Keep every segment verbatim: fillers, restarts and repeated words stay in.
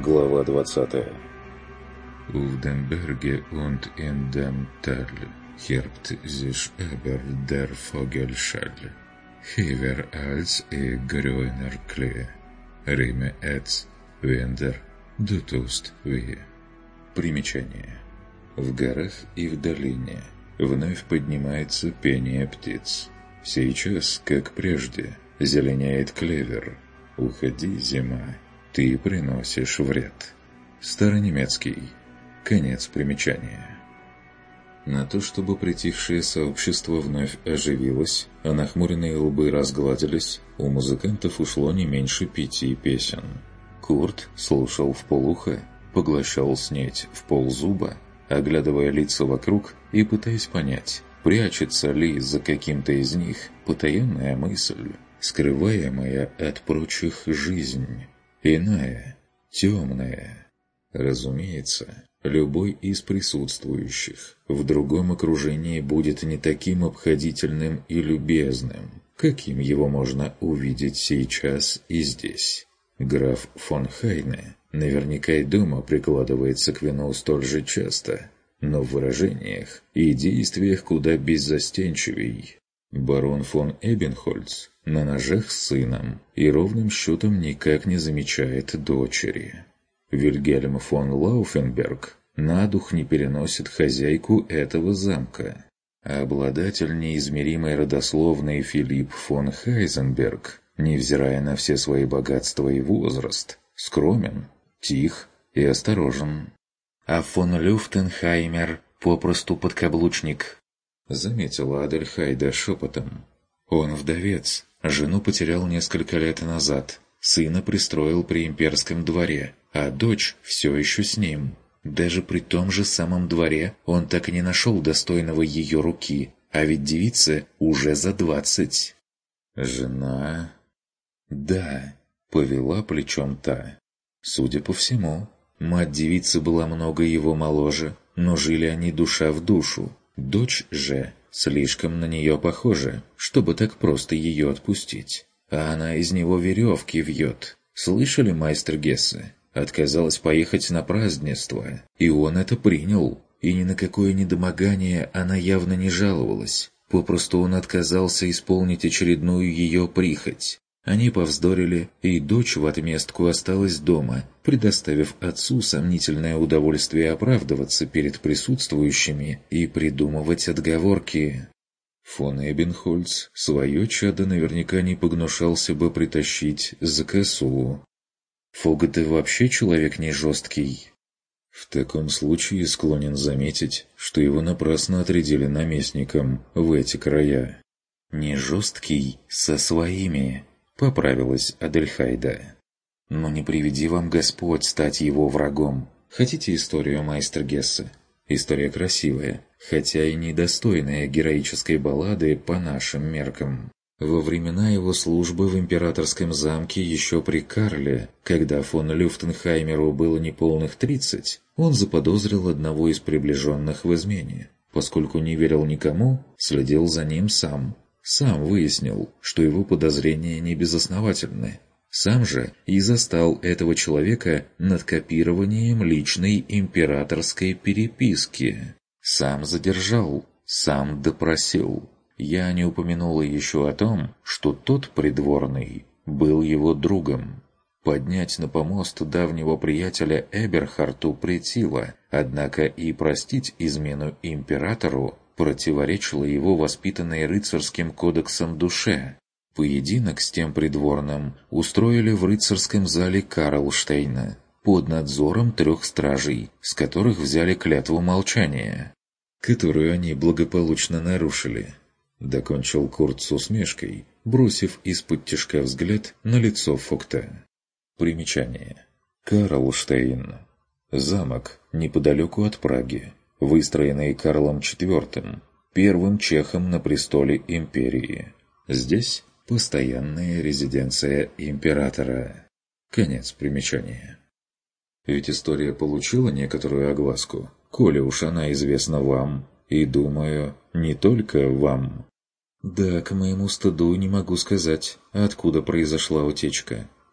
Глава двадцатая. В Демберге und in dem Tal herbt sich aber der Vogelschall, höher als и grüner Klee. Rime et Wender, du tust wie. Примечание. В горах и в долине вновь поднимается пение птиц. Сейчас, как прежде, зеленеет клевер. Уходи, зима, ты приносишь вред. Старонемецкий. Конец примечания. На то, чтобы притихшее сообщество вновь оживилось, а нахмуренные лбы разгладились, у музыкантов ушло не меньше пяти песен. Курт слушал вполуха, поглощал снедь в ползуба, оглядывая лица вокруг и пытаясь понять, прячется ли за каким-то из них потаенная мысль, скрываемая от прочих жизнь, иная, темная. Разумеется, любой из присутствующих в другом окружении будет не таким обходительным и любезным, каким его можно увидеть сейчас и здесь. Граф фон Хайне наверняка и дома прикладывается к вину столь же часто, но в выражениях и действиях куда беззастенчивей. Барон фон Эбенхольц на ножах с сыном и ровным счетом никак не замечает дочери. Вильгельм фон Лауфенберг на дух не переносит хозяйку этого замка. А обладатель неизмеримой родословной Филипп фон Хайзенберг, невзирая на все свои богатства и возраст, скромен, тих и осторожен. А фон Люфтенхаймер попросту подкаблучник, заметила Адельхайда шепотом. Он вдовец, жену потерял несколько лет назад, сына пристроил при имперском дворе, а дочь все еще с ним. Даже при том же самом дворе он так и не нашел достойного ее руки, а ведь девице уже за двадцать. Жена... Да, повела плечом та. Судя по всему, мать девицы была много его моложе, но жили они душа в душу. Дочь же слишком на нее похожа, чтобы так просто ее отпустить. А она из него веревки вьет. Слышали, майстер Гессе? Отказалась поехать на празднество, и он это принял. И ни на какое недомогание она явно не жаловалась. Попросту он отказался исполнить очередную ее прихоть. Они повздорили, и дочь в отместку осталась дома, предоставив отцу сомнительное удовольствие оправдываться перед присутствующими и придумывать отговорки. Фон Эбенхольц свое чадо наверняка не погнушался бы притащить за косу. Фогат и вообще человек не жесткий. В таком случае склонен заметить, что его напрасно отрядили наместником в эти края. «Не жесткий со своими», — поправилась Адельхайда. «Но не приведи вам Господь стать его врагом. Хотите историю, майстер Гессе? История красивая, хотя и недостойная героической баллады по нашим меркам. Во времена его службы в императорском замке еще при Карле, когда фон Люфтенхаймеру было неполных тридцать, он заподозрил одного из приближенных в измене. Поскольку не верил никому, следил за ним сам. Сам выяснил, что его подозрения не безосновательны. Сам же и застал этого человека над копированием личной императорской переписки. Сам задержал, сам допросил. Я не упомянула еще о том, что тот придворный был его другом. Поднять на помост давнего приятеля Эберхарту претило, однако и простить измену императору противоречило его воспитанной рыцарским кодексом душе. Поединок с тем придворным устроили в рыцарском зале Карлштейна под надзором трех стражей, с которых взяли клятву молчания, которую они благополучно нарушили. Докончил Курт с усмешкой, бросив из-под тишка взгляд на лицо Фогта. Примечание. Карлштейн. Замок неподалеку от Праги, выстроенный Карлом четвёртым, первым чехом на престоле империи. Здесь постоянная резиденция императора. Конец примечания. Ведь история получила некоторую огласку, коли уж она известна вам, и, думаю, не только вам. Да, к моему стыду не могу сказать, откуда произошла утечка.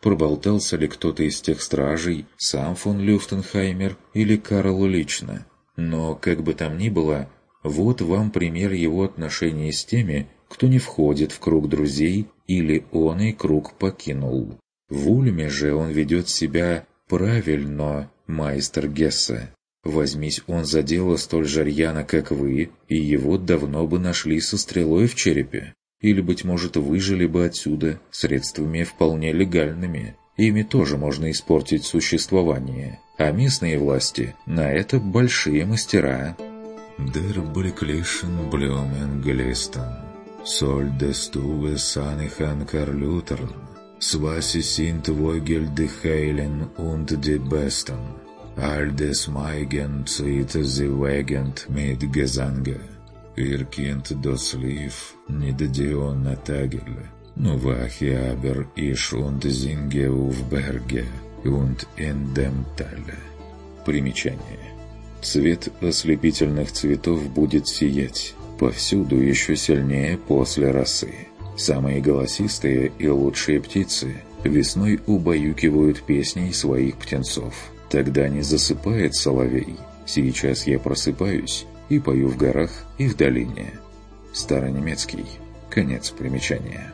проболтался ли кто-то из тех стражей, сам фон Люфтенхаймер или Карл лично. Но, как бы там ни было, вот вам пример его отношений с теми, кто не входит в круг друзей или он и круг покинул. В Ульме же он ведет себя правильно, майстер Гессе. Возьмись он за дело столь же рьяно, как вы, и его давно бы нашли со стрелой в черепе. Или, быть может, выжили бы отсюда средствами вполне легальными. Ими тоже можно испортить существование. А местные власти на это большие мастера. «Der Blicklichen Blumen glisten, soll des Tuve Sanichen Karlutern, Swasi sind Vogel die Heilen und die Besten, all des Meigen zieht sie wegend mit Gesange. Ihr Kind das Lief, nicht die Onna Tagel, nur wache aber ich und singe auf Berge und in dem Tale». Примечание. Цвет ослепительных цветов будет сиять повсюду еще сильнее после росы. Самые голосистые и лучшие птицы весной убаюкивают песней своих птенцов. Тогда не засыпает соловей. Сейчас я просыпаюсь и пою в горах и в долине. Старонемецкий. Конец примечания.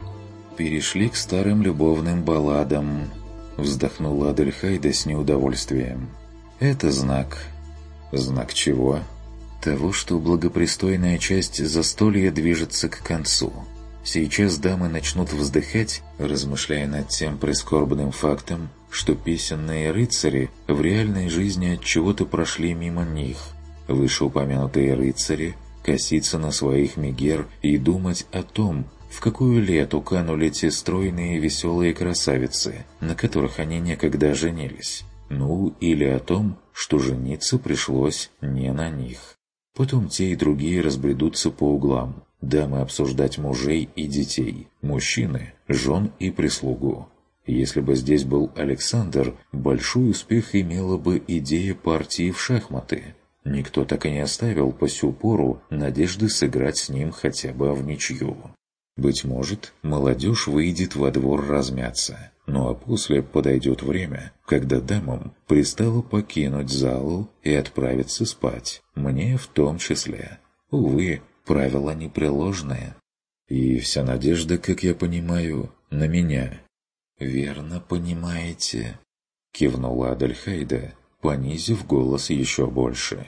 Перешли к старым любовным балладам. Вздохнула Адельхайда с неудовольствием. Это знак. Знак чего? Того, что благопристойная часть застолья движется к концу. Сейчас дамы начнут вздыхать, размышляя над тем прискорбным фактом, что песенные рыцари в реальной жизни от чего-то прошли мимо них. Вышеупомянутые рыцари коситься на своих мегер и думать о том, в какую лету канули те стройные веселые красавицы, на которых они некогда женились. Ну, или о том, что жениться пришлось не на них. Потом те и другие разбредутся по углам. Дамы обсуждать мужей и детей, мужчины, жен и прислугу. Если бы здесь был Александр, большой успех имела бы идея партии в шахматы. Никто так и не оставил по сю пору надежды сыграть с ним хотя бы в ничью. Быть может, молодежь выйдет во двор размяться. Ну а после подойдет время, когда дамам пристало покинуть залу и отправиться спать. Мне в том числе. Увы, правила непреложные. И вся надежда, как я понимаю, на меня. «Верно понимаете», — кивнула Адельхайда, понизив голос еще больше.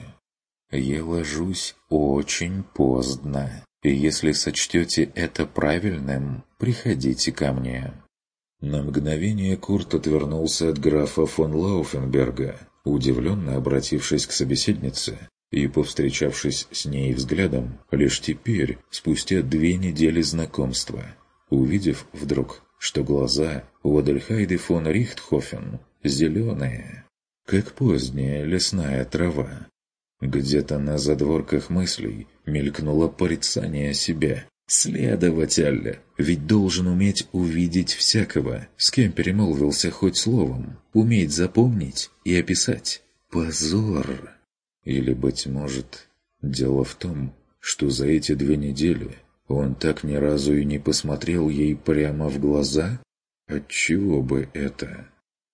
«Я ложусь очень поздно, и если сочтете это правильным, приходите ко мне». На мгновение Курт отвернулся от графа фон Лауфенберга, удивленно обратившись к собеседнице и повстречавшись с ней взглядом лишь теперь, спустя две недели знакомства, увидев вдруг, что глаза у Адельхайды фон Рихтхофен зеленые, как поздняя лесная трава. Где-то на задворках мыслей мелькнуло порицание себя. «Следователь, ведь должен уметь увидеть всякого, с кем перемолвился хоть словом, уметь запомнить и описать. Позор!» Или, быть может, дело в том, что за эти две недели он так ни разу и не посмотрел ей прямо в глаза? Отчего бы это?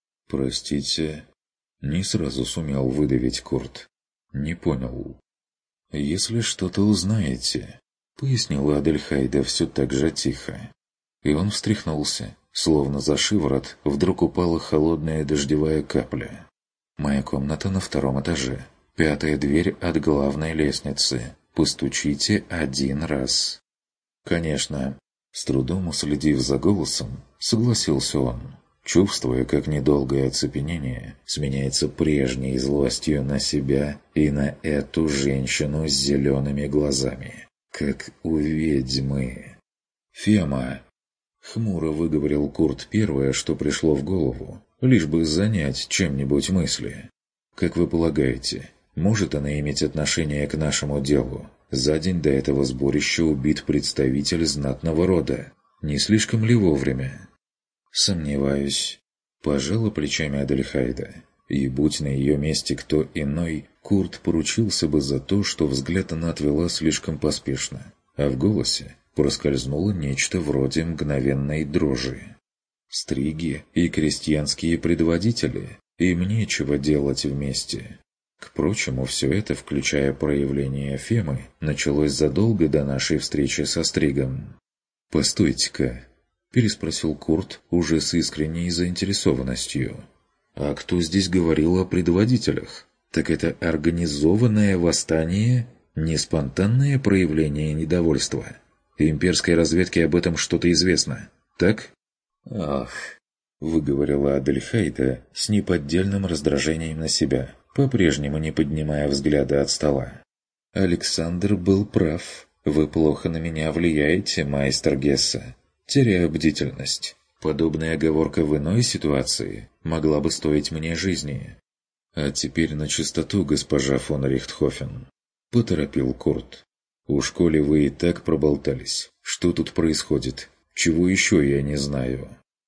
«Простите», — не сразу сумел выдавить Курт. «Не понял». «Если что-то узнаете», — пояснила Адельхайда все так же тихо. И он встряхнулся, словно за шиворот вдруг упала холодная дождевая капля. «Моя комната на втором этаже. Пятая дверь от главной лестницы. Постучите один раз». «Конечно», — с трудом уследив за голосом, согласился он, чувствуя, как недолгое оцепенение сменяется прежней злостью на себя и на эту женщину с зелеными глазами, как у ведьмы. «Фема!» — хмуро выговорил Курт первое, что пришло в голову, лишь бы занять чем-нибудь мысли. «Как вы полагаете, может она иметь отношение к нашему делу? За день до этого сборища убит представитель знатного рода. Не слишком ли вовремя?» «Сомневаюсь», — пожала плечами Адельхайда. И будь на ее месте кто иной, Курт поручился бы за то, что взгляд она отвела слишком поспешно, а в голосе проскользнуло нечто вроде мгновенной дрожи. Стриги и крестьянские предводители. Им нечего делать вместе. К прочему, все это, включая проявление Фемы, началось задолго до нашей встречи со Стригом. «Постойте-ка», – переспросил Курт уже с искренней заинтересованностью. «А кто здесь говорил о предводителях? Так это организованное восстание, не спонтанное проявление недовольства? Имперской разведке об этом что-то известно, так?» «Ах», — выговорила Адельхейда с неподдельным раздражением на себя, по-прежнему не поднимая взгляда от стола. «Александр был прав. Вы плохо на меня влияете, майстер Гесса. Теряю бдительность. Подобная оговорка в иной ситуации могла бы стоить мне жизни». «А теперь на чистоту, госпожа фон Рихтхофен», — поторопил Курт. «Уж коли вы и так проболтались, что тут происходит? Чего еще я не знаю?»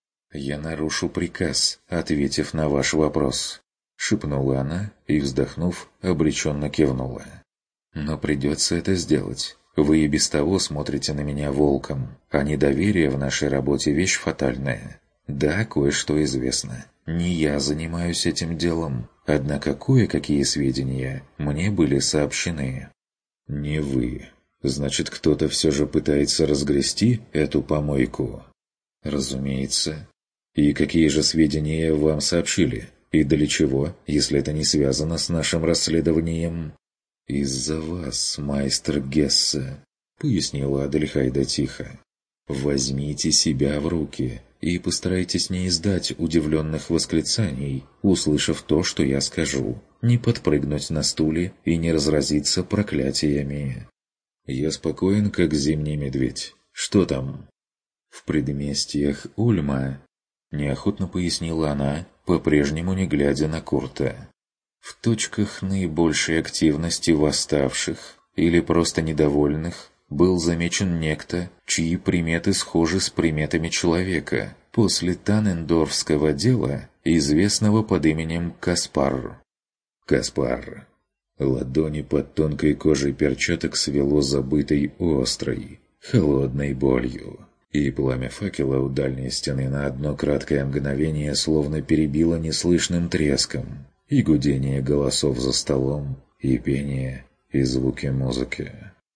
«Я нарушу приказ, ответив на ваш вопрос», — шепнула она и, вздохнув, обреченно кивнула. «Но придется это сделать. Вы и без того смотрите на меня волком, а недоверие в нашей работе – вещь фатальная. Да, кое-что известно. Не я занимаюсь этим делом, однако кое-какие сведения мне были сообщены». «Не вы. Значит, кто-то все же пытается разгрести эту помойку?» «Разумеется. И какие же сведения вам сообщили? И для чего, если это не связано с нашим расследованием?» «Из-за вас, майстер Гессе», — пояснила Адельхайда тихо. «Возьмите себя в руки и постарайтесь не издать удивленных восклицаний, услышав то, что я скажу, не подпрыгнуть на стуле и не разразиться проклятиями». «Я спокоен, как зимний медведь. Что там?» «В предместьях Ульма», — неохотно пояснила она, по-прежнему не глядя на Курта. «В точках наибольшей активности восставших или просто недовольных был замечен некто, чьи приметы схожи с приметами человека после Таннендорфского дела, известного под именем Каспар». «Каспар». Ладони под тонкой кожей перчаток свело забытой острой, холодной болью, и пламя факела у дальней стены на одно краткое мгновение словно перебило неслышным треском, и гудение голосов за столом, и пение, и звуки музыки.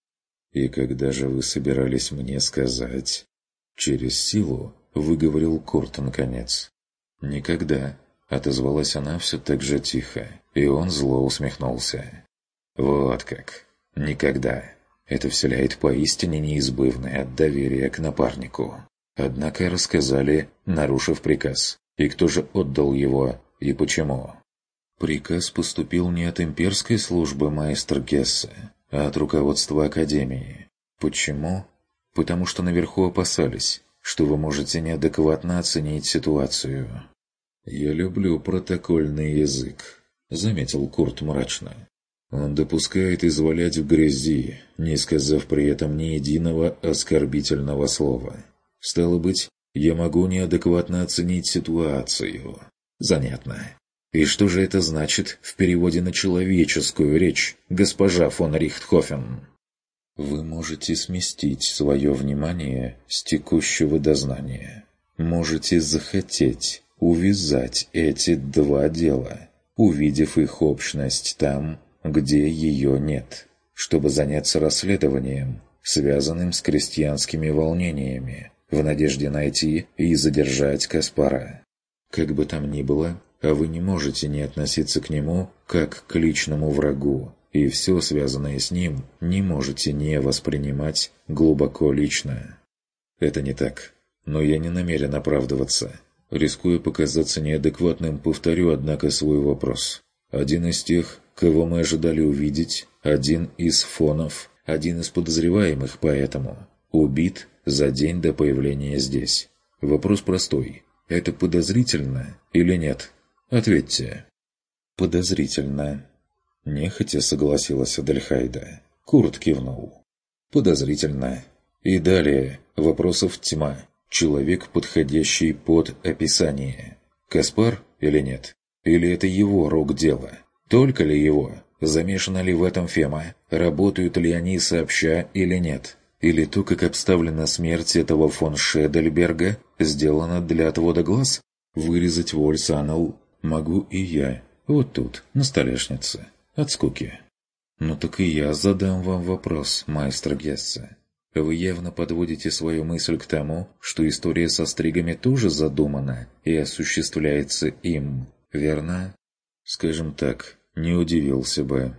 «И когда же вы собирались мне сказать?» Через силу выговорил Курт наконец. «Никогда», — отозвалась она все так же тихо, и он зло усмехнулся. «Вот как! Никогда!» Это вселяет поистине неизбывное доверие к напарнику. Однако рассказали, нарушив приказ. И кто же отдал его, и почему? Приказ поступил не от имперской службы майстер Гессе, а от руководства Академии. Почему? Потому что наверху опасались, что вы можете неадекватно оценить ситуацию. «Я люблю протокольный язык», — заметил Курт мрачно. «Он допускает извалять в грязи, не сказав при этом ни единого оскорбительного слова. Стало быть, я могу неадекватно оценить ситуацию. Занятно. И что же это значит в переводе на человеческую речь, госпожа фон Рихтхофен?» «Вы можете сместить свое внимание с текущего дознания. Можете захотеть увязать эти два дела, увидев их общность там, где ее нет, чтобы заняться расследованием, связанным с крестьянскими волнениями, в надежде найти и задержать Каспара. Как бы там ни было, а вы не можете не относиться к нему как к личному врагу, и все связанное с ним не можете не воспринимать глубоко лично. Это не так, но я не намерен оправдываться. Рискуя показаться неадекватным, повторю, однако, свой вопрос. Один из тех, кого мы ожидали увидеть, один из фонов, один из подозреваемых поэтому, убит за день до появления здесь. Вопрос простой. Это подозрительно или нет? Ответьте. Подозрительно. Нехотя согласилась Адельхайда. Курт кивнул. Подозрительно. И далее вопросов тьма. Человек, подходящий под описание. Каспар или нет? Или это его рук дело? Только ли его? Замешана ли в этом Фема? Работают ли они сообща или нет? Или то, как обставлена смерть этого фон Шедельберга, сделана для отвода глаз? Вырезать Вольсанул могу и я, вот тут, на столешнице, от скуки. Ну так и я задам вам вопрос, майстер Гессе. Вы явно подводите свою мысль к тому, что история со стригами тоже задумана и осуществляется им, верно? Скажем так, не удивился бы.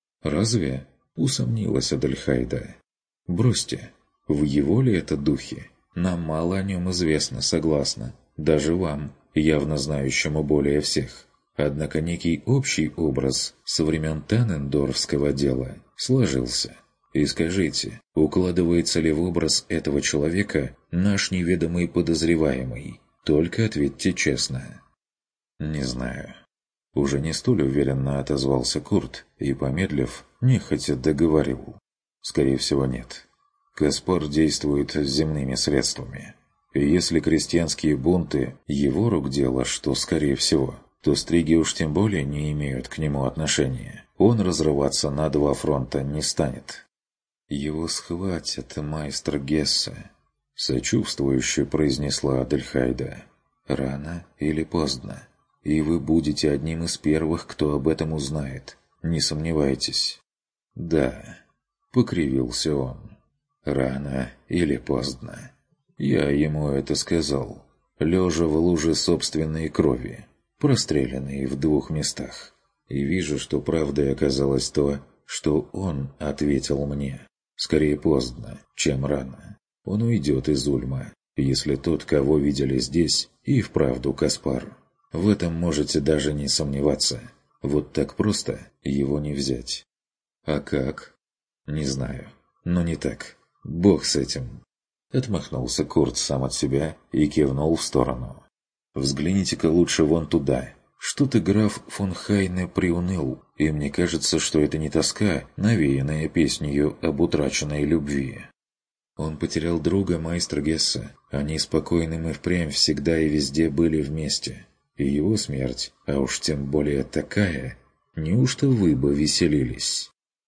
Разве? Усомнилась Адельхайда. Бросьте, в его ли это духе? Нам мало о нем известно, согласна, даже вам, явно знающему более всех. Однако некий общий образ со времен Таннендорфского дела сложился. И скажите, укладывается ли в образ этого человека наш неведомый подозреваемый? Только ответьте честно. Не знаю. Уже не столь уверенно отозвался Курт и, помедлив, нехотя договорил. Скорее всего, нет. Каспар действует земными средствами. И если крестьянские бунты – его рук дело, что скорее всего, то стриги уж тем более не имеют к нему отношения. Он разрываться на два фронта не станет. «Его схватят, майстер Гессе», – сочувствующе произнесла Адельхайда. «Рано или поздно. И вы будете одним из первых, кто об этом узнает. Не сомневайтесь». «Да», – покривился он. «Рано или поздно. Я ему это сказал, лежа в луже собственной крови, простреленной в двух местах. И вижу, что правдой оказалось то, что он ответил мне. Скорее поздно, чем рано. Он уйдет из Ульма, если тот, кого видели здесь, и вправду Каспар. В этом можете даже не сомневаться. Вот так просто его не взять». «А как?» «Не знаю, но не так. Бог с этим». Отмахнулся Курт сам от себя и кивнул в сторону. «Взгляните-ка лучше вон туда. Что-то граф фон Хайне приуныл, и мне кажется, что это не тоска, навеянная песнью об утраченной любви. Он потерял друга, майстер Гессе. Они спокойным и впрямь всегда и везде были вместе. И его смерть, а уж тем более такая, неужто вы бы веселились?»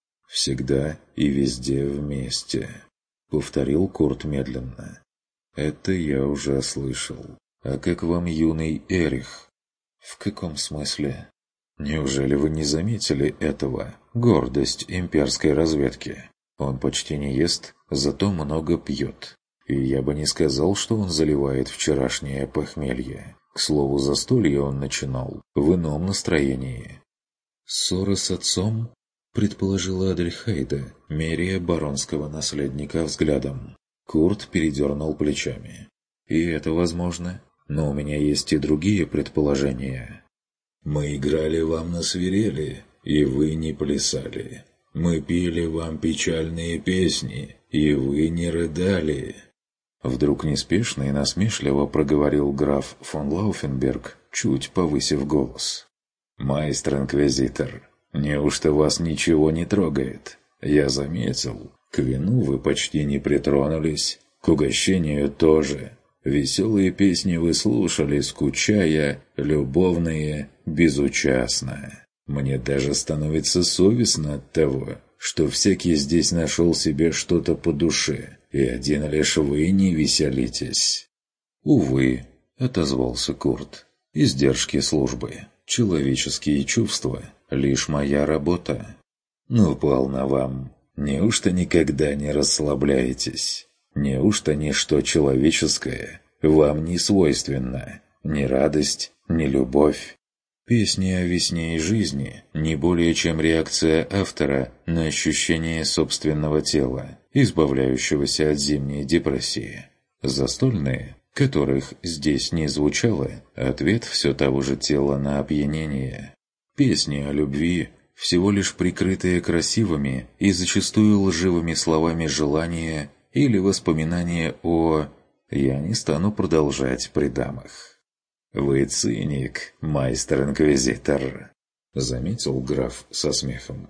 «Всегда и везде вместе», — повторил Курт медленно. «Это я уже слышал. А как вам юный Эрих?» «В каком смысле?» «Неужели вы не заметили этого? Гордость имперской разведки. Он почти не ест, зато много пьет. И я бы не сказал, что он заливает вчерашнее похмелье. К слову, застолье он начинал в ином настроении». «Ссора с отцом?» — предположила Адельхайда, меряя баронского наследника взглядом. Курт передернул плечами. «И это возможно. Но у меня есть и другие предположения». «Мы играли вам на свирели, и вы не плясали. Мы пели вам печальные песни, и вы не рыдали». Вдруг неспешно и насмешливо проговорил граф фон Лауфенберг, чуть повысив голос. «Майстер-инквизитор, неужто вас ничего не трогает? Я заметил, к вину вы почти не притронулись, к угощению тоже. Веселые песни вы слушали, скучая, любовные, безучастно. Мне даже становится совестно от того, что всякий здесь нашел себе что-то по душе, и один лишь вы не веселитесь». «Увы», — отозвался Курт, — «издержки службы, человеческие чувства — лишь моя работа». «Ну, полно вам. Неужто никогда не расслабляетесь? Неужто ничто человеческое вам не свойственно? Ни радость, ни любовь?» Песни о весне и жизни не более чем реакция автора на ощущение собственного тела, избавляющегося от зимней депрессии. Застольные, которых здесь не звучало, ответ все того же тела на опьянение. Песни о любви, всего лишь прикрытые красивыми и зачастую лживыми словами желания или воспоминания о... Я не стану продолжать при дамах. «Вы циник, майстер-инквизитор», — заметил граф со смехом.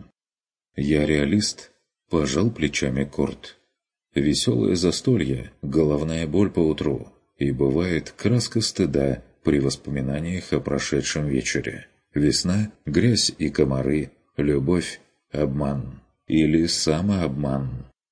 «Я реалист», — пожал плечами Курт. «Веселое застолье, головная боль поутру, и бывает краска стыда при воспоминаниях о прошедшем вечере. Весна, грязь и комары, любовь, обман или самообман».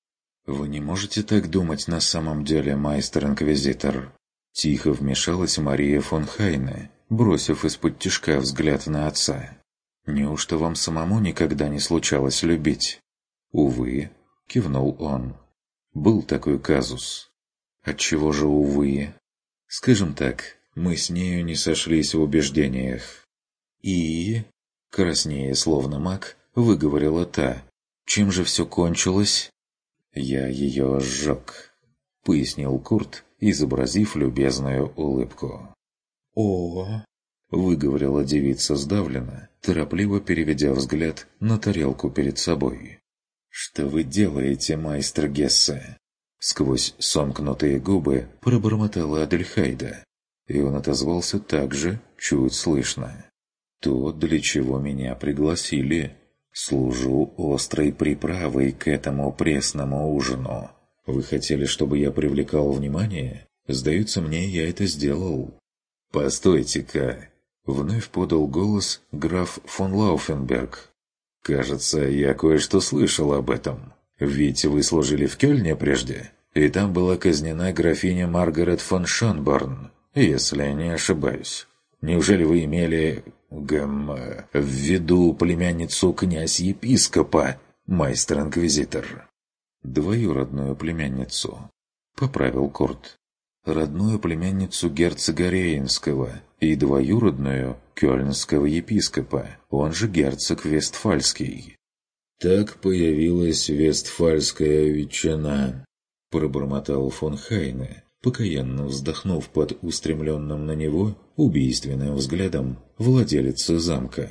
«Вы не можете так думать на самом деле, майстер-инквизитор?» Тихо вмешалась Мария фон Хайне, бросив из-под тишка взгляд на отца. «Неужто вам самому никогда не случалось любить?» «Увы», — кивнул он. «Был такой казус». «Отчего же увы?» «Скажем так, мы с нею не сошлись в убеждениях». «И...» — краснея словно маг, выговорила та. «Чем же все кончилось?» «Я ее сжег», — пояснил Курт, изобразив любезную улыбку. «О!» — выговорила девица сдавленно, торопливо переведя взгляд на тарелку перед собой. «Что вы делаете, майстер Гессе?» Сквозь сомкнутые губы пробормотала Адельхайда, и он отозвался так же, чуть слышно. «То, для чего меня пригласили. Служу острой приправой к этому пресному ужину. Вы хотели, чтобы я привлекал внимание? Сдается мне, я это сделал». «Постойте-ка!» — вновь подал голос граф фон Лауфенберг. «Кажется, я кое-что слышал об этом. Ведь вы служили в Кёльне прежде, и там была казнена графиня Маргарет фон Шонборн, если не ошибаюсь. Неужели вы имели, гм, в виду племянницу князь-епископа, майстер-инквизитор?» «Двоюродную племянницу», — поправил Курт. «Родную племянницу герцога Рейнского и двоюродную кёльнского епископа, он же герцог Вестфальский». «Так появилась вестфальская ветчина», — пробормотал фон Хайне, покаянно вздохнув под устремленным на него убийственным взглядом владелицы замка.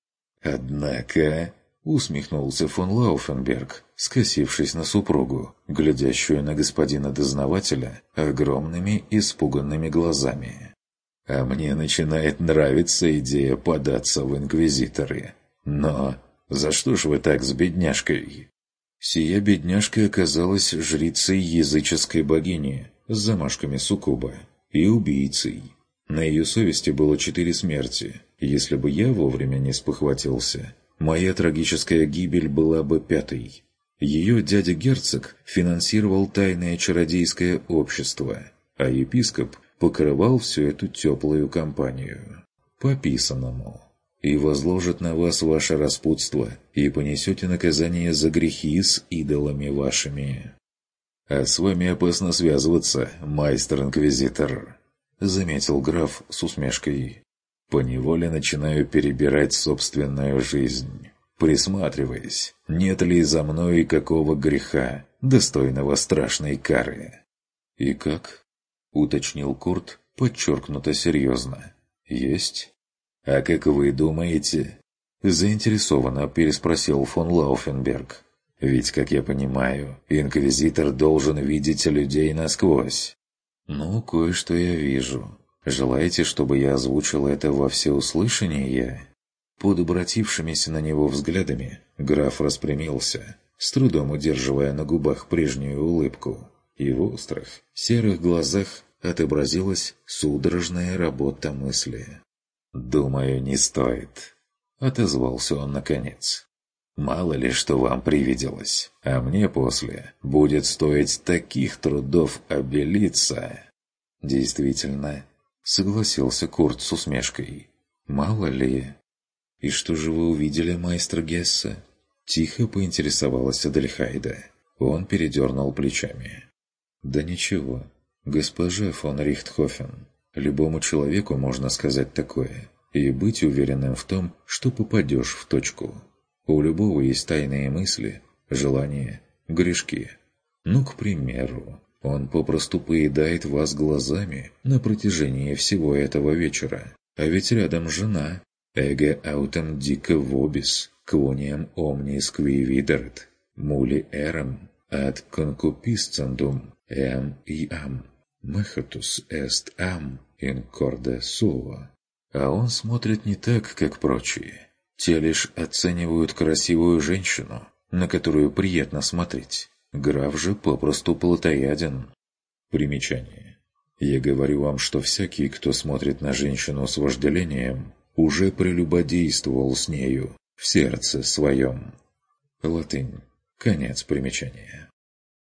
«Однако...» — усмехнулся фон Лауфенберг, скосившись на супругу, глядящую на господина дознавателя огромными испуганными глазами. «А мне начинает нравиться идея податься в инквизиторы. Но за что ж вы так с бедняжкой?» Сия бедняжка оказалась жрицей языческой богини с замашками суккуба и убийцей. На ее совести было четыре смерти. Если бы я вовремя не спохватился, моя трагическая гибель была бы пятой. Ее дядя-герцог финансировал тайное чародейское общество, а епископ покрывал всю эту теплую компанию. По писанному. И возложит на вас ваше распутство, и понесете наказание за грехи с идолами вашими. «А с вами опасно связываться, майстер-инквизитор», — заметил граф с усмешкой. «Поневоле начинаю перебирать собственную жизнь, присматриваясь, нет ли за мной какого греха, достойного страшной кары». «И как?» — уточнил Курт подчеркнуто серьезно. «Есть?» «А как вы думаете?» — заинтересованно переспросил фон Лауфенберг. «Ведь, как я понимаю, инквизитор должен видеть людей насквозь». «Ну, кое-что я вижу. Желаете, чтобы я озвучил это во всеуслышание?» Под обратившимися на него взглядами граф распрямился, с трудом удерживая на губах прежнюю улыбку, и в острых, серых глазах отобразилась судорожная работа мысли. «Думаю, не стоит», — отозвался он наконец. «Мало ли что вам привиделось, а мне после будет стоить таких трудов обелиться». «Действительно», — согласился Курт с усмешкой. «Мало ли». «И что же вы увидели, майстер Гессе?» Тихо поинтересовалась Адельхайда. Он передернул плечами. «Да ничего, госпожа фон Рихтхофен. Любому человеку можно сказать такое, и быть уверенным в том, что попадешь в точку. У любого есть тайные мысли, желания, грешки. Ну, к примеру, он попросту поедает вас глазами на протяжении всего этого вечера. А ведь рядом жена. Эге аутем дико вобис, квонием омнис кви видерт, мули эрем, ад конкуписцендум, эм и ам, мехатус эст ам, инкорде суо. А он смотрит не так, как прочие. Те лишь оценивают красивую женщину, на которую приятно смотреть. Граф же попросту плотояден. Примечание. Я говорю вам, что всякий, кто смотрит на женщину с вожделением, уже прелюбодействовал с нею в сердце своем. Латынь. Конец примечания.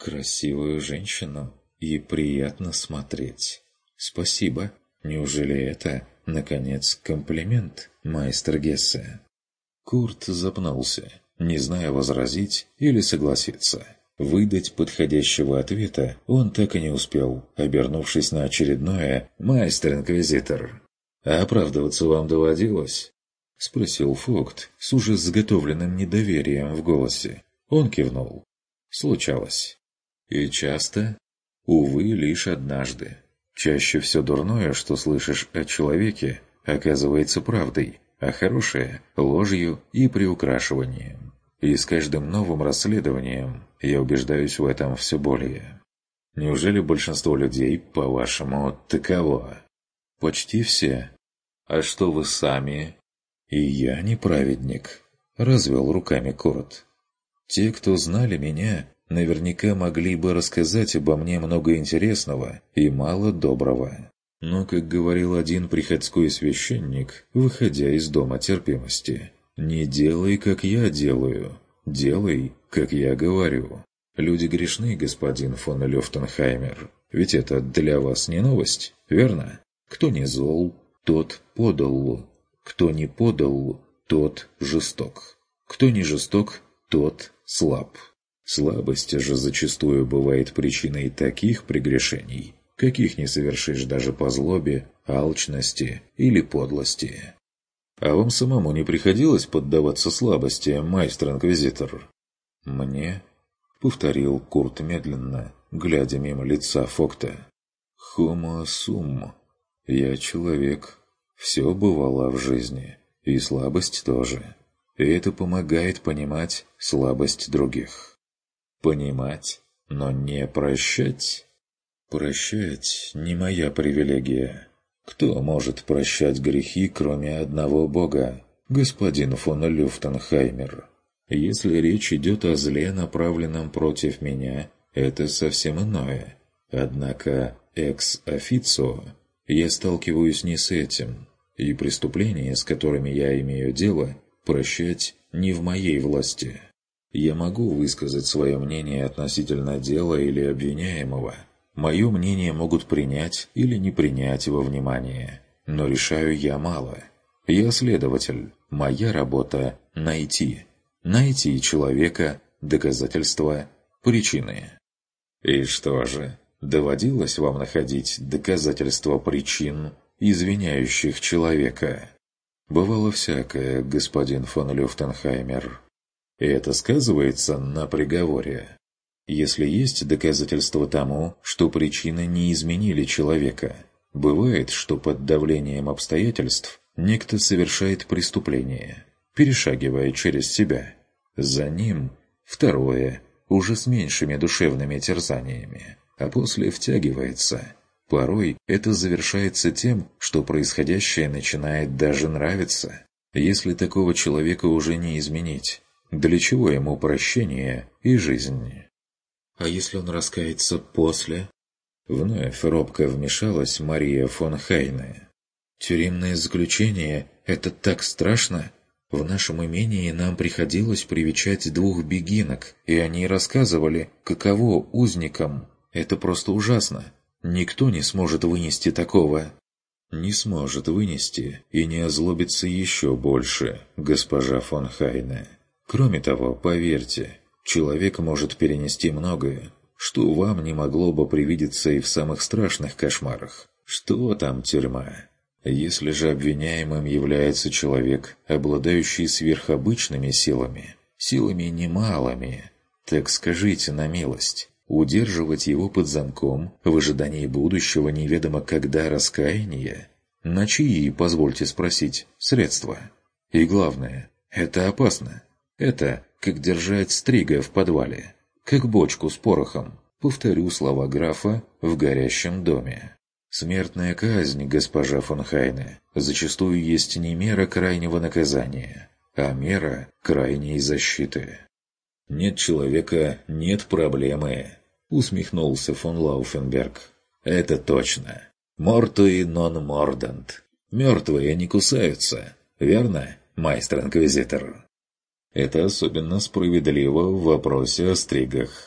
красивую женщину и приятно смотреть. Спасибо. Неужели это, наконец, комплимент, майстер Гессе?» Курт запнулся, не зная, возразить или согласиться. Выдать подходящего ответа он так и не успел, обернувшись на очередное «Майстер-инквизитор». «А оправдываться вам доводилось?» — спросил Фогт с уже заготовленным недоверием в голосе. Он кивнул. «Случалось». «И часто?» «Увы, лишь однажды. Чаще все дурное, что слышишь о человеке, оказывается правдой, а хорошее – ложью и приукрашиванием. И с каждым новым расследованием я убеждаюсь в этом все более. Неужели большинство людей, по-вашему, таково?» «Почти все. А что вы сами?» «И я не праведник», – развел руками Курт. «Те, кто знали меня, наверняка могли бы рассказать обо мне много интересного и мало доброго. Но, как говорил один приходской священник, выходя из дома терпимости, «Не делай, как я делаю, делай, как я говорю». Люди грешны, господин фон Лёфтенхаймер. Ведь это для вас не новость, верно? Кто не зол, тот подал. Кто не подал, тот жесток. Кто не жесток, тот слаб. Слабость же зачастую бывает причиной таких прегрешений, каких не совершишь даже по злобе, алчности или подлости. А вам самому не приходилось поддаваться слабости, майстер-инквизитор? «Мне?» — повторил Курт медленно, глядя мимо лица Фогта. «Homo sum. Я человек. Все бывало в жизни, и слабость тоже. И это помогает понимать слабость других». «Понимать, но не прощать?» «Прощать не моя привилегия. Кто может прощать грехи, кроме одного Бога, господин фон Люфтенхаймер? Если речь идет о зле, направленном против меня, это совсем иное. Однако экс-официо я сталкиваюсь не с этим, и преступления, с которыми я имею дело, прощать не в моей власти. Я могу высказать свое мнение относительно дела или обвиняемого. Мое мнение могут принять или не принять во внимание. Но решаю я мало. Я следователь. Моя работа – найти. Найти человека, доказательства, причины. И что же, доводилось вам находить доказательства причин, извиняющих человека? Бывало всякое, господин фон Люфтенхаймер. И это сказывается на приговоре. Если есть доказательства тому, что причины не изменили человека, бывает, что под давлением обстоятельств некто совершает преступление, перешагивая через себя. За ним второе, уже с меньшими душевными терзаниями, а после втягивается. Порой это завершается тем, что происходящее начинает даже нравиться. Если такого человека уже не изменить, для чего ему прощение и жизнь? А если он раскается после? Вновь робко вмешалась Мария фон Хайне. Тюремное заключение – это так страшно. В нашем имении нам приходилось привечать двух бегинок, и они рассказывали, каково узникам. Это просто ужасно. Никто не сможет вынести такого. Не сможет вынести и не озлобится еще больше, госпожа фон Хайне. Кроме того, поверьте, человек может перенести многое, что вам не могло бы привидеться и в самых страшных кошмарах. Что там тюрьма? Если же обвиняемым является человек, обладающий сверхобычными силами, силами немалыми, так скажите на милость, удерживать его под замком в ожидании будущего неведомо когда раскаяния? На чьи, позвольте спросить, средства? И главное, это опасно. Это как держать стрига в подвале, как бочку с порохом, повторю слова графа, в горящем доме. Смертная казнь, госпожа фон Хайне, зачастую есть не мера крайнего наказания, а мера крайней защиты. «Нет человека, нет проблемы», — усмехнулся фон Лауфенберг. «Это точно. Мортуи нон мордант. Мертвые не кусаются, верно, майстер-инквизитор?» Это особенно справедливо в вопросе о стригах.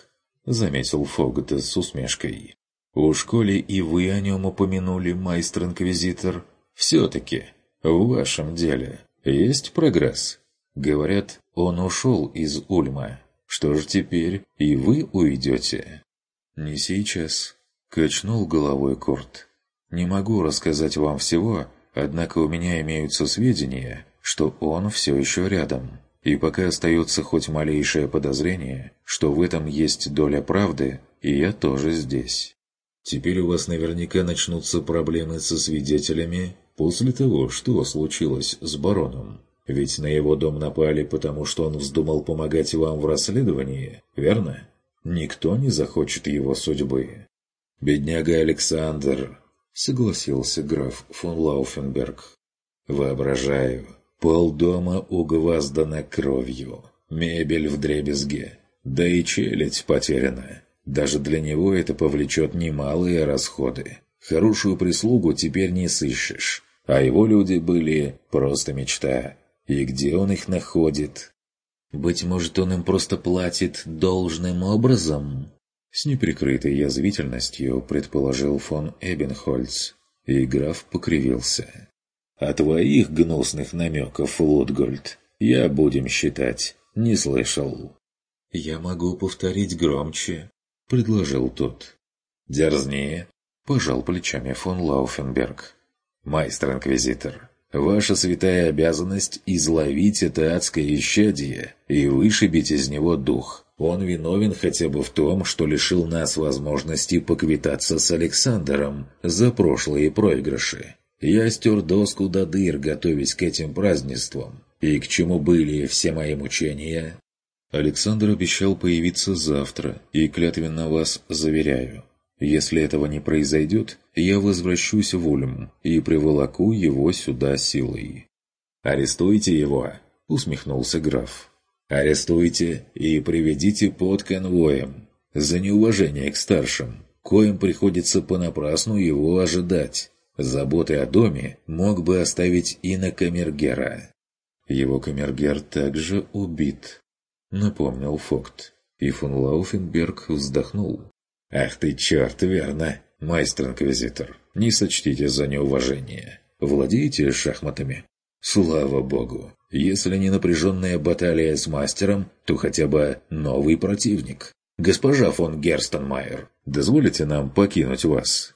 заметил Фогт с усмешкой. «Уж коли и вы о нем упомянули, майстер-инквизитор, все-таки в вашем деле есть прогресс. Говорят, он ушел из Ульма. Что ж теперь и вы уйдете?» «Не сейчас», — качнул головой Курт. «Не могу рассказать вам всего, однако у меня имеются сведения, что он все еще рядом. И пока остается хоть малейшее подозрение, что в этом есть доля правды, и я тоже здесь. Теперь у вас наверняка начнутся проблемы со свидетелями после того, что случилось с бароном. Ведь на его дом напали, потому что он вздумал помогать вам в расследовании, верно? Никто не захочет его судьбы». «Бедняга Александр», — согласился граф фон Лауфенберг. «Воображаю. Полдома угваздано кровью, мебель вдребезге, да и челядь потеряна. Даже для него это повлечет немалые расходы. Хорошую прислугу теперь не сыщешь, а его люди были просто мечта. И где он их находит?» «Быть может, он им просто платит должным образом?» С неприкрытой язвительностью предположил фон Эбенхольц, и граф покривился. «А твоих гнусных намеков, Лутгольд, я, будем считать, не слышал». «Я могу повторить громче», — предложил тот. «Дерзни», — пожал плечами фон Лауфенберг. «Майстер-инквизитор, ваша святая обязанность — изловить это адское исчадие и вышибить из него дух. Он виновен хотя бы в том, что лишил нас возможности поквитаться с Александром за прошлые проигрыши. Я стер доску до дыр, готовясь к этим празднествам. И к чему были все мои мучения?» «Александр обещал появиться завтра, и клятвенно вас заверяю. Если этого не произойдет, я возвращусь в Ульм и приволоку его сюда силой». «Арестуйте его», — усмехнулся граф. «Арестуйте и приведите под конвоем. За неуважение к старшим, коим приходится понапрасну его ожидать. Заботы о доме мог бы оставить и на камергера». «Его камергер также убит», — напомнил Фогт, и фон Лауфенберг вздохнул. «Ах ты черт, верно, майстер-инквизитор, не сочтите за неуважение. Владеете шахматами? Слава богу, если не напряженная баталия с мастером, то хотя бы новый противник. Госпожа фон Герстенмайер, дозволите нам покинуть вас?»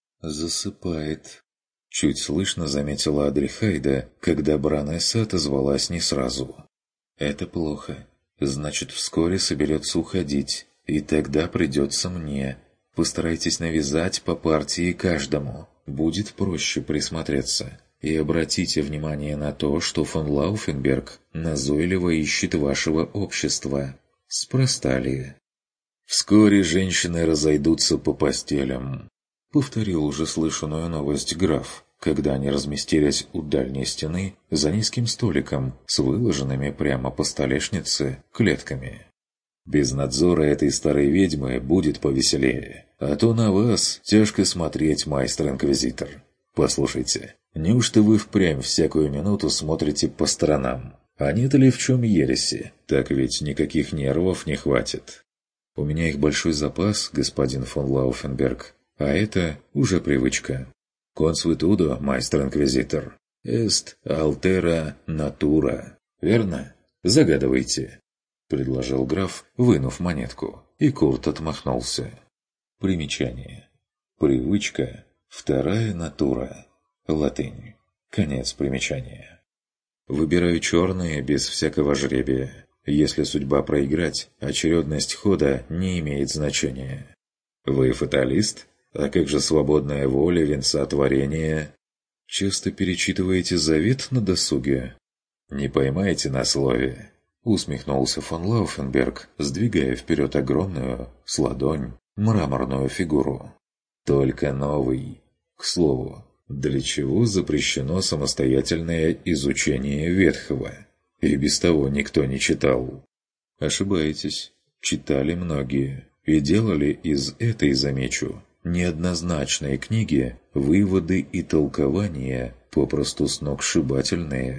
«Засыпает», — чуть слышно заметила Адрихайда, когда баронесса отозвалась не сразу. «Это плохо. Значит, вскоре соберется уходить, и тогда придется мне. Постарайтесь навязать по партии каждому. Будет проще присмотреться. И обратите внимание на то, что фон Лауфенберг назойливо ищет вашего общества. Спроста ли?» «Вскоре женщины разойдутся по постелям», — повторил уже слышанную новость граф, когда они разместились у дальней стены за низким столиком с выложенными прямо по столешнице клетками. «Без надзора этой старой ведьмы будет повеселее, а то на вас тяжко смотреть, майстер-инквизитор. Послушайте, неужто вы впрямь всякую минуту смотрите по сторонам? А нет ли в чем ереси? Так ведь никаких нервов не хватит». «У меня их большой запас, господин фон Лауфенберг, а это уже привычка». «Консуэтудо, майстер-инквизитор, эст алтера натура». «Верно? Загадывайте», — предложил граф, вынув монетку, и Курт отмахнулся. Примечание. Привычка. Вторая натура. Латынь. Конец примечания. «Выбираю черные без всякого жребия. Если судьба проиграть, очередность хода не имеет значения». «Вы фаталист? А как же свободная воля венца творения?» «Часто перечитываете завет на досуге?» «Не поймайте на слове», — усмехнулся фон Лауфенберг, сдвигая вперед огромную, с ладонь, мраморную фигуру. «Только новый. К слову, для чего запрещено самостоятельное изучение Ветхого? И без того никто не читал». «Ошибаетесь. Читали многие. И делали из этой, замечу, неоднозначные книги выводы и толкования попросту сногсшибательные.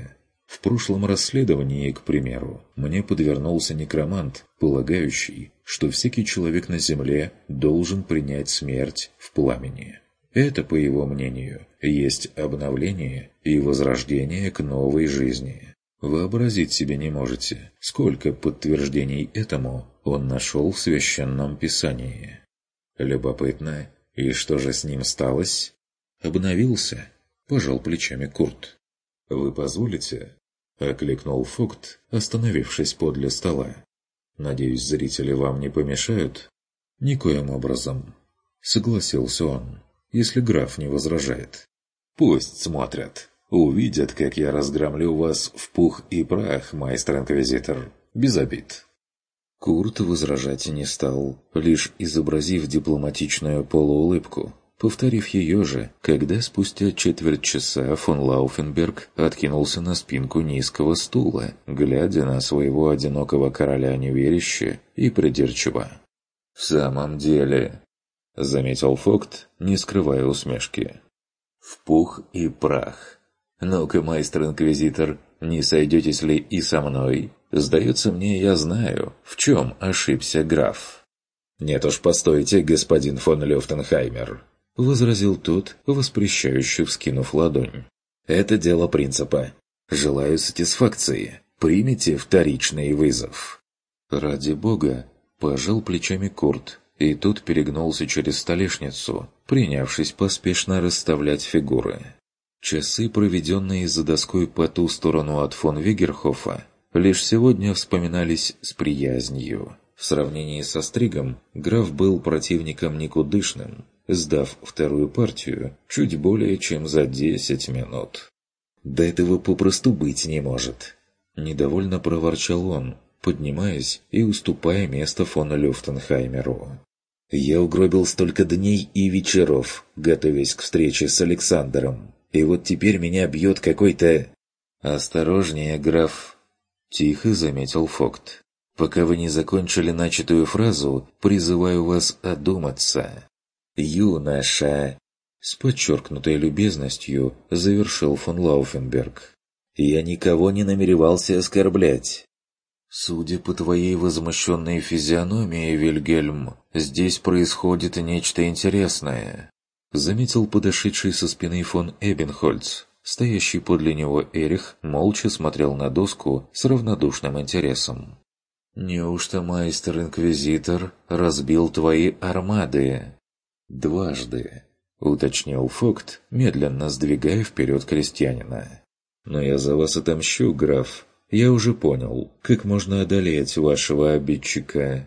В прошлом расследовании, к примеру, мне подвернулся некромант, полагающий, что всякий человек на земле должен принять смерть в пламени. Это, по его мнению, есть обновление и возрождение к новой жизни. Вообразить себе не можете, сколько подтверждений этому он нашел в Священном Писании. Любопытно, и что же с ним сталось? Обновился, пожал плечами Курт. «Вы позволите?» — окликнул Фогт, остановившись подле стола. «Надеюсь, зрители вам не помешают?» «Никоим образом», — согласился он, если граф не возражает. «Пусть смотрят. Увидят, как я разгромлю вас в пух и прах, майстер-инквизитор. Без обид». Курт возражать и не стал, лишь изобразив дипломатичную полуулыбку, повторив ее же, когда спустя четверть часа фон Лауфенберг откинулся на спинку низкого стула, глядя на своего одинокого короля неверяще и придирчиво. «В самом деле», — заметил Фогт, не скрывая усмешки, — «в пух и прах. Ну-ка, майстер-инквизитор, не сойдетесь ли и со мной? Сдается мне, я знаю, в чем ошибся граф». «Нет уж, постойте, господин фон Лёфтенхаймер», — возразил тот, воспрещающе вскинув ладонь. «Это дело принципа. Желаю сатисфакции. Примите вторичный вызов». «Ради бога», — пожал плечами Курт, и тут перегнулся через столешницу, принявшись поспешно расставлять фигуры. Часы, проведенные за доской по ту сторону от фон Вегерхофа, лишь сегодня вспоминались с приязнью. В сравнении со Стригом граф был противником никудышным, сдав вторую партию чуть более чем за десять минут. «Да этого попросту быть не может!» Недовольно проворчал он, поднимаясь и уступая место фон Лёфтенхаймеру. «Я угробил столько дней и вечеров, готовясь к встрече с Александром, и вот теперь меня бьет какой-то...» «Осторожнее, граф!» — тихо заметил Фогт. «Пока вы не закончили начатую фразу, призываю вас одуматься». «Юноша!» — с подчеркнутой любезностью завершил фон Лауфенберг. «Я никого не намеревался оскорблять». «Судя по твоей возмущенной физиономии, Вильгельм, здесь происходит нечто интересное», — заметил подошедший со спины фон Эбенхольц. Стоящий подле него Эрих молча смотрел на доску с равнодушным интересом. «Неужто майстер-инквизитор разбил твои армады?» «Дважды», — уточнил Фогт, медленно сдвигая вперед крестьянина. «Но я за вас отомщу, граф. Я уже понял, как можно одолеть вашего обидчика».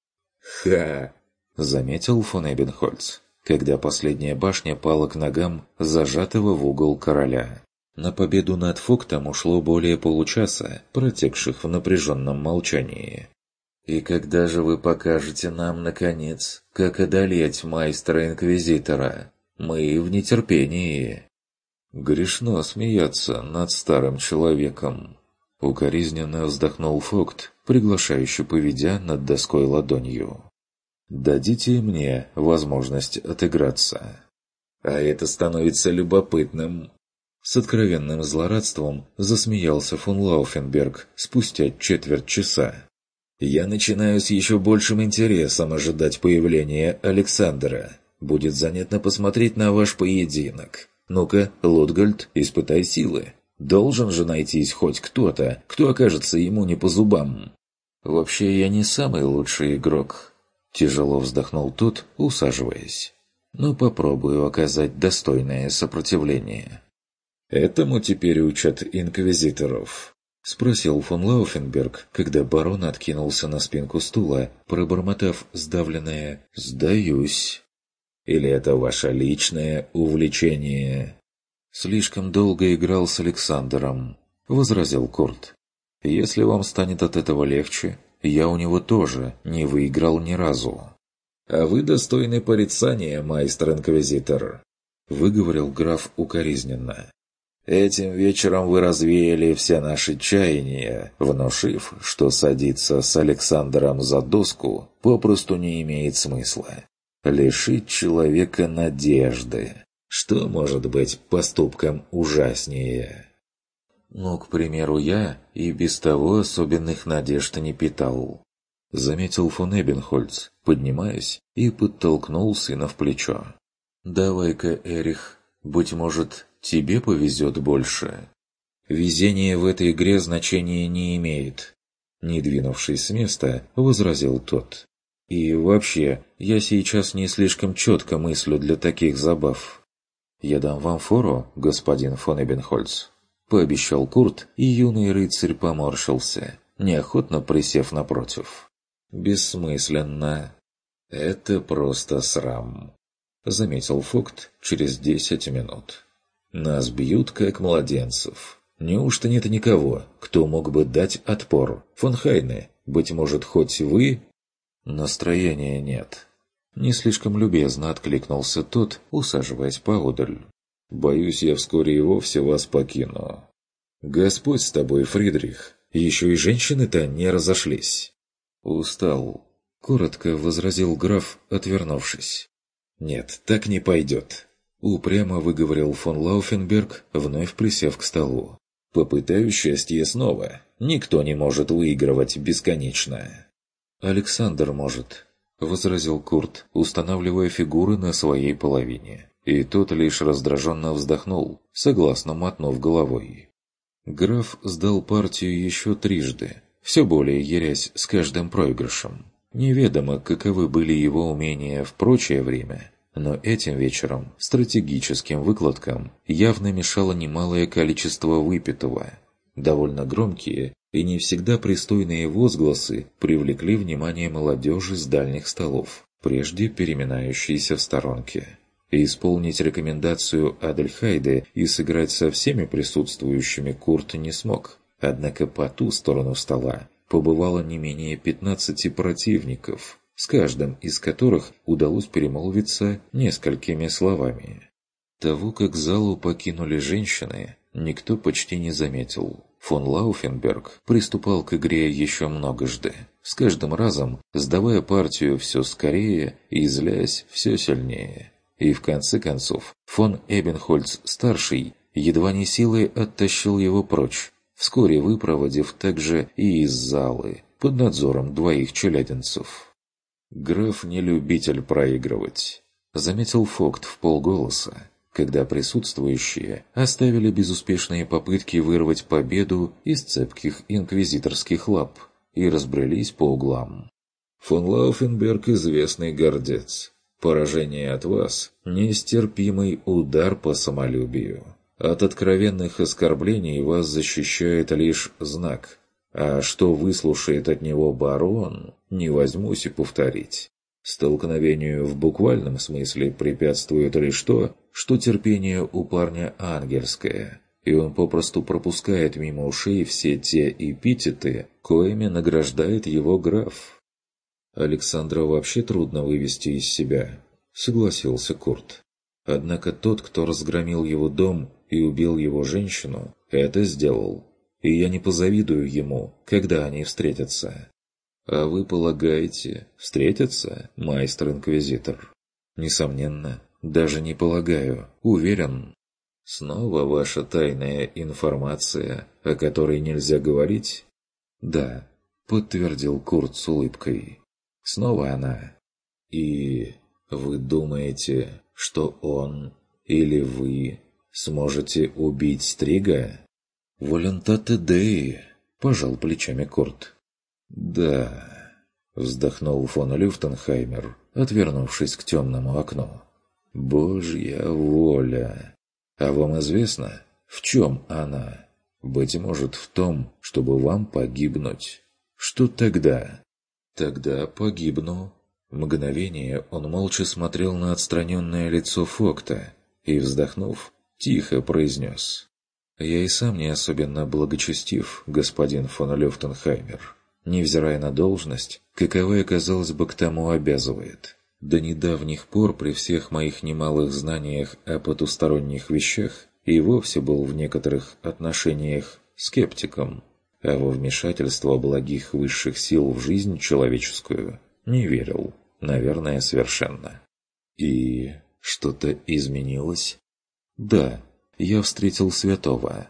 «Ха!» — заметил фон Эбенхольц, когда последняя башня пала к ногам зажатого в угол короля. На победу над Фогтом ушло более получаса, протекших в напряженном молчании. «И когда же вы покажете нам, наконец, как одолеть майстра-инквизитора? Мы в нетерпении». «Грешно смеяться над старым человеком», — укоризненно вздохнул Фогт, приглашающе поведя над доской ладонью. «Дадите мне возможность отыграться». «А это становится любопытным». С откровенным злорадством засмеялся фон Лауфенберг спустя четверть часа. «Я начинаю с еще большим интересом ожидать появления Александра. Будет занятно посмотреть на ваш поединок. Ну-ка, Лутгальд, испытай силы. Должен же найтись хоть кто-то, кто окажется ему не по зубам». «Вообще, я не самый лучший игрок», — тяжело вздохнул тот, усаживаясь. «Но попробую оказать достойное сопротивление». «Этому теперь учат инквизиторов?» — спросил фон Лауфенберг, когда барон откинулся на спинку стула, пробормотав сдавленное «сдаюсь». «Или это ваше личное увлечение?» «Слишком долго играл с Александром», — возразил Курт. «Если вам станет от этого легче, я у него тоже не выиграл ни разу». «А вы достойны порицания, майстер-инквизитор», — выговорил граф укоризненно. «Этим вечером вы развеяли все наши чаяния, внушив, что садиться с Александром за доску попросту не имеет смысла. Лишить человека надежды. Что может быть поступком ужаснее?» «Ну, к примеру, я и без того особенных надежд не питал», — заметил фон Эбенхольц, поднимаясь, и подтолкнул сына в плечо. «Давай-ка, Эрих, быть может, тебе повезет больше. Везение в этой игре значения не имеет», — не двинувшись с места, возразил тот. «И вообще, я сейчас не слишком четко мыслю для таких забав». «Я дам вам фору, господин фон Эбенхольц», — пообещал Курт, и юный рыцарь поморщился, неохотно присев напротив. «Бессмысленно. Это просто срам», — заметил Фокт через десять минут. «Нас бьют, как младенцев. Неужто нет никого, кто мог бы дать отпор? Фон Хайне, быть может, хоть вы...» «Настроения нет». Не слишком любезно откликнулся тот, усаживаясь поодаль. «Боюсь, я вскоре и вовсе вас покину». «Господь с тобой, Фридрих. Еще и женщины-то не разошлись». «Устал», — коротко возразил граф, отвернувшись. «Нет, так не пойдет», — упрямо выговорил фон Лауфенберг, вновь присев к столу. «Попытаю счастье снова. Никто не может выигрывать бесконечно». «Александр может», — возразил Курт, устанавливая фигуры на своей половине. И тот лишь раздраженно вздохнул, согласно мотнув головой. Граф сдал партию еще трижды, все более ярясь с каждым проигрышем. Неведомо, каковы были его умения в прочее время, но этим вечером стратегическим выкладкам явно мешало немалое количество выпитого. Довольно громкие и не всегда пристойные возгласы привлекли внимание молодежи с дальних столов, прежде переминающейся в сторонке. Исполнить рекомендацию Адельхайде и сыграть со всеми присутствующими Курт не смог, однако по ту сторону стола побывало не менее пятнадцати противников, с каждым из которых удалось перемолвиться несколькими словами. Того, как залу покинули женщины, никто почти не заметил. Фон Лауфенберг приступал к игре еще многожды, с каждым разом сдавая партию все скорее и злясь все сильнее. И в конце концов фон Эбенхольц-старший едва не силой оттащил его прочь, вскоре выпроводив также и из залы под надзором двоих челядинцев. «Граф не любитель проигрывать», — заметил Фокт вполголоса, когда присутствующие оставили безуспешные попытки вырвать победу из цепких инквизиторских лап и разбрелись по углам. «Фон Лауфенберг — известный гордец. Поражение от вас – нестерпимый удар по самолюбию. От откровенных оскорблений вас защищает лишь знак, а что выслушает от него барон, не возьмусь и повторить. Столкновению в буквальном смысле препятствует лишь то, что терпение у парня ангельское, и он попросту пропускает мимо ушей все те эпитеты, коими награждает его граф». «Александра вообще трудно вывести из себя», — согласился Курт. «Однако тот, кто разгромил его дом и убил его женщину, это сделал. И я не позавидую ему, когда они встретятся». «А вы полагаете, встретятся, майстер-инквизитор?» «Несомненно, даже не полагаю, уверен». «Снова ваша тайная информация, о которой нельзя говорить?» «Да», — подтвердил Курт с улыбкой. «Снова она. И вы думаете, что он или вы сможете убить Стрига?» «Волюнтате Деи», — пожал плечами Курт. «Да», — вздохнул фон Люфтенхаймер, отвернувшись к темному окну. «Божья воля! А вам известно, в чем она? Быть может, в том, чтобы вам погибнуть. Что тогда?» «Тогда погибну». Мгновение он молча смотрел на отстраненное лицо Фокта и, вздохнув, тихо произнес: «Я и сам не особенно благочестив, господин фон Люфтенхаймер, невзирая на должность, каковая, казалось бы, к тому обязывает. До недавних пор при всех моих немалых знаниях о потусторонних вещах и вовсе был в некоторых отношениях скептиком, а во вмешательство благих высших сил в жизнь человеческую не верил, наверное, совершенно». «И что-то изменилось?» «Да, я встретил святого.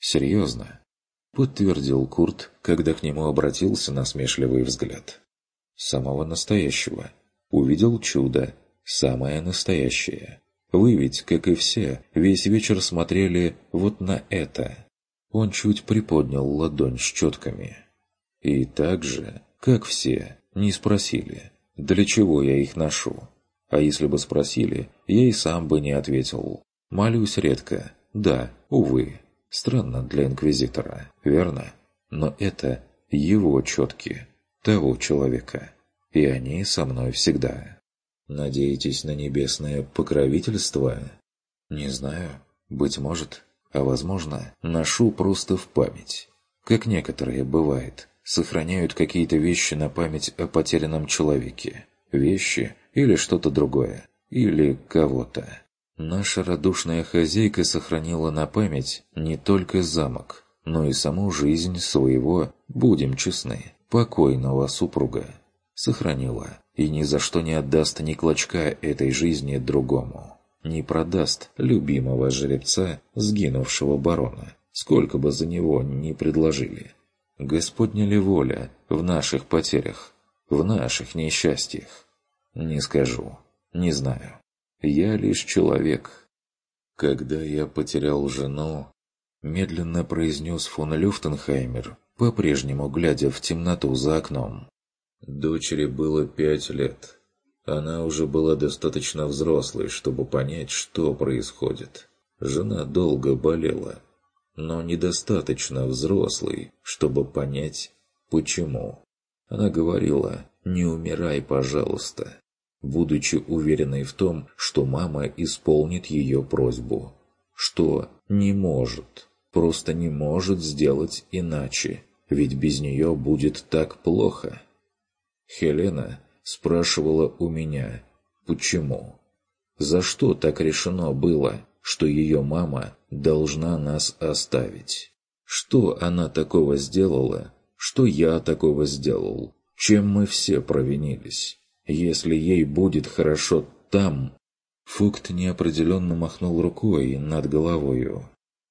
«Серьезно?» — подтвердил Курт, когда к нему обратился насмешливый взгляд. «Самого настоящего. Увидел чудо. Самое настоящее. Вы ведь, как и все, весь вечер смотрели вот на это». Он чуть приподнял ладонь с четками. «И так же, как все, не спросили, для чего я их ношу. А если бы спросили, я и сам бы не ответил. Молюсь редко. Да, увы. Странно для инквизитора, верно? Но это его четки, того человека. И они со мной всегда. Надеетесь на небесное покровительство? Не знаю. Быть может. А возможно, ношу просто в память. Как некоторые, бывает, сохраняют какие-то вещи на память о потерянном человеке. Вещи или что-то другое. Или кого-то. Наша радушная хозяйка сохранила на память не только замок, но и саму жизнь своего, будем честны, покойного супруга. Сохранила и ни за что не отдаст ни клочка этой жизни другому. Не продаст любимого жеребца, сгинувшего барона, сколько бы за него ни предложили. Господня ли воля в наших потерях, в наших несчастьях? Не скажу, не знаю. Я лишь человек. Когда я потерял жену, медленно произнес фон Люфтенхаймер, по-прежнему глядя в темноту за окном. Дочери было пять лет. Она уже была достаточно взрослой, чтобы понять, что происходит. Жена долго болела, но недостаточно взрослой, чтобы понять, почему. Она говорила: «Не умирай, пожалуйста», будучи уверенной в том, что мама исполнит ее просьбу. Что не может, просто не может сделать иначе, ведь без нее будет так плохо. Хелена спрашивала у меня, почему. За что так решено было, что ее мама должна нас оставить? Что она такого сделала, что я такого сделал, чем мы все провинились? Если ей будет хорошо там...» Фукт неопределенно махнул рукой над головою.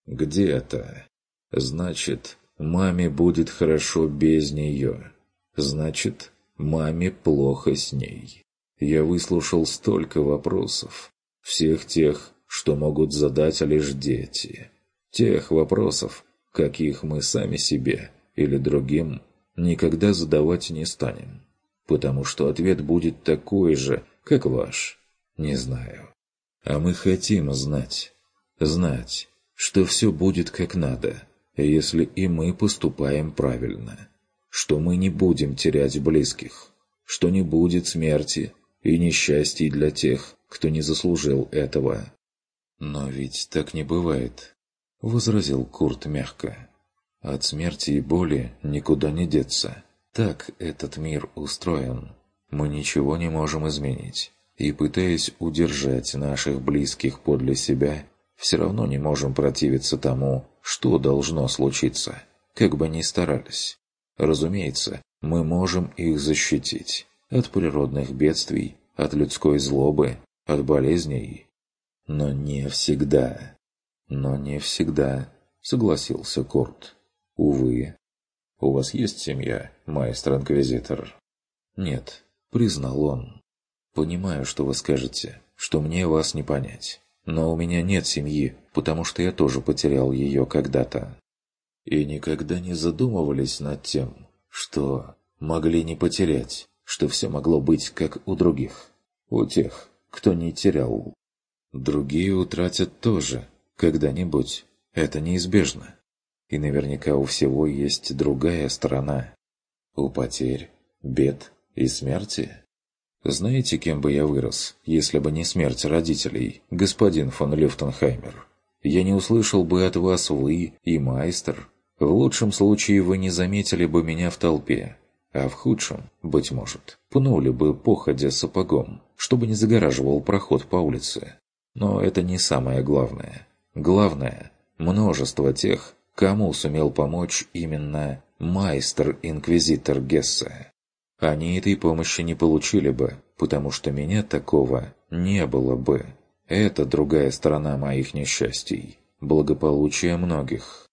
«Где-то. Значит, маме будет хорошо без нее. Значит, маме плохо с ней». Я выслушал столько вопросов. Всех тех, что могут задать лишь дети. Тех вопросов, каких мы сами себе или другим никогда задавать не станем. Потому что ответ будет такой же, как ваш. Не знаю. А мы хотим знать. Знать, что все будет как надо, если и мы поступаем правильно. Что мы не будем терять близких. Что не будет смерти и несчастий для тех, кто не заслужил этого. «Но ведь так не бывает», — возразил Курт мягко. «От смерти и боли никуда не деться. Так этот мир устроен. Мы ничего не можем изменить. И, пытаясь удержать наших близких подле себя, все равно не можем противиться тому, что должно случиться, как бы ни старались. Разумеется, мы можем их защитить от природных бедствий, от людской злобы, от болезней. Но не всегда. Но не всегда, согласился Курт. Увы. У вас есть семья, майстер-инквизитор? Нет, признал он. Понимаю, что вы скажете, что мне вас не понять. Но у меня нет семьи, потому что я тоже потерял ее когда-то. И никогда не задумывались над тем, что могли не потерять, что все могло быть как у других, у тех, кто не терял. Другие утратят тоже, когда-нибудь, это неизбежно. И наверняка у всего есть другая сторона. У потерь, бед и смерти. Знаете, кем бы я вырос, если бы не смерть родителей, господин фон Люфтенхаймер? Я не услышал бы от вас «вы» и «майстер». В лучшем случае вы не заметили бы меня в толпе, а в худшем, быть может, пнули бы походя сапогом, чтобы не загораживал проход по улице. Но это не самое главное. Главное – множество тех, кому сумел помочь именно майстер-инквизитор Гессе. Они этой помощи не получили бы, потому что меня такого не было бы. Это другая сторона моих несчастий, благополучия многих.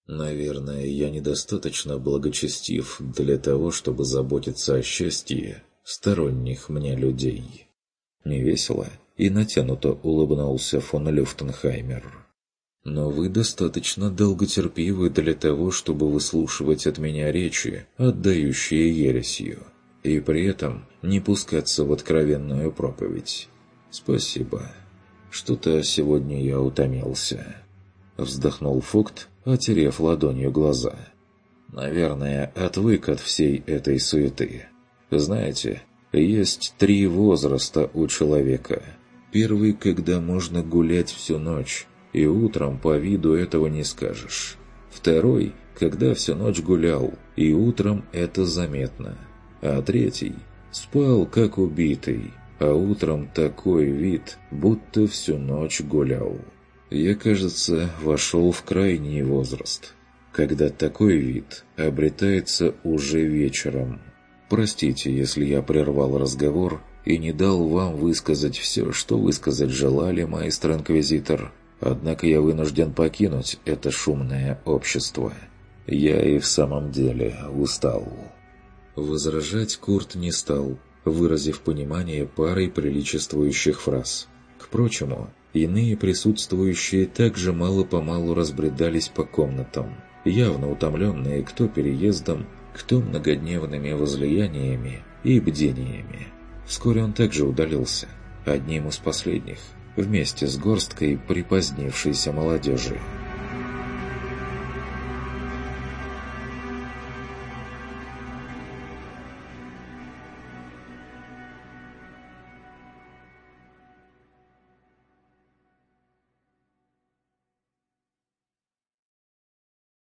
Наверное, я недостаточно благочестив для того, чтобы заботиться о счастье сторонних мне людей. Невесело и натянуто улыбнулся фон Люфтенхаймер. Но вы достаточно долготерпивы для того, чтобы выслушивать от меня речи, отдающие ересью, и при этом не пускаться в откровенную проповедь. Спасибо. Что-то сегодня я утомился. Вздохнул Фокт, отерев ладонью глаза. Наверное, отвык от всей этой суеты. Знаете, есть три возраста у человека. Первый, когда можно гулять всю ночь, и утром по виду этого не скажешь. Второй, когда всю ночь гулял, и утром это заметно. А третий, спал как убитый, а утром такой вид, будто всю ночь гулял. Я, кажется, вошел в крайний возраст, когда такой вид обретается уже вечером. Простите, если я прервал разговор и не дал вам высказать все, что высказать желали, маэстро-инквизитор, однако я вынужден покинуть это шумное общество. Я и в самом деле устал. Возражать Курт не стал, выразив понимание парой приличествующих фраз. К прочему, иные присутствующие также мало-помалу разбредались по комнатам, явно утомленные кто переездом, кто многодневными возлияниями и бдениями. Вскоре он также удалился, одним из последних, вместе с горсткой припозднившейся молодежи.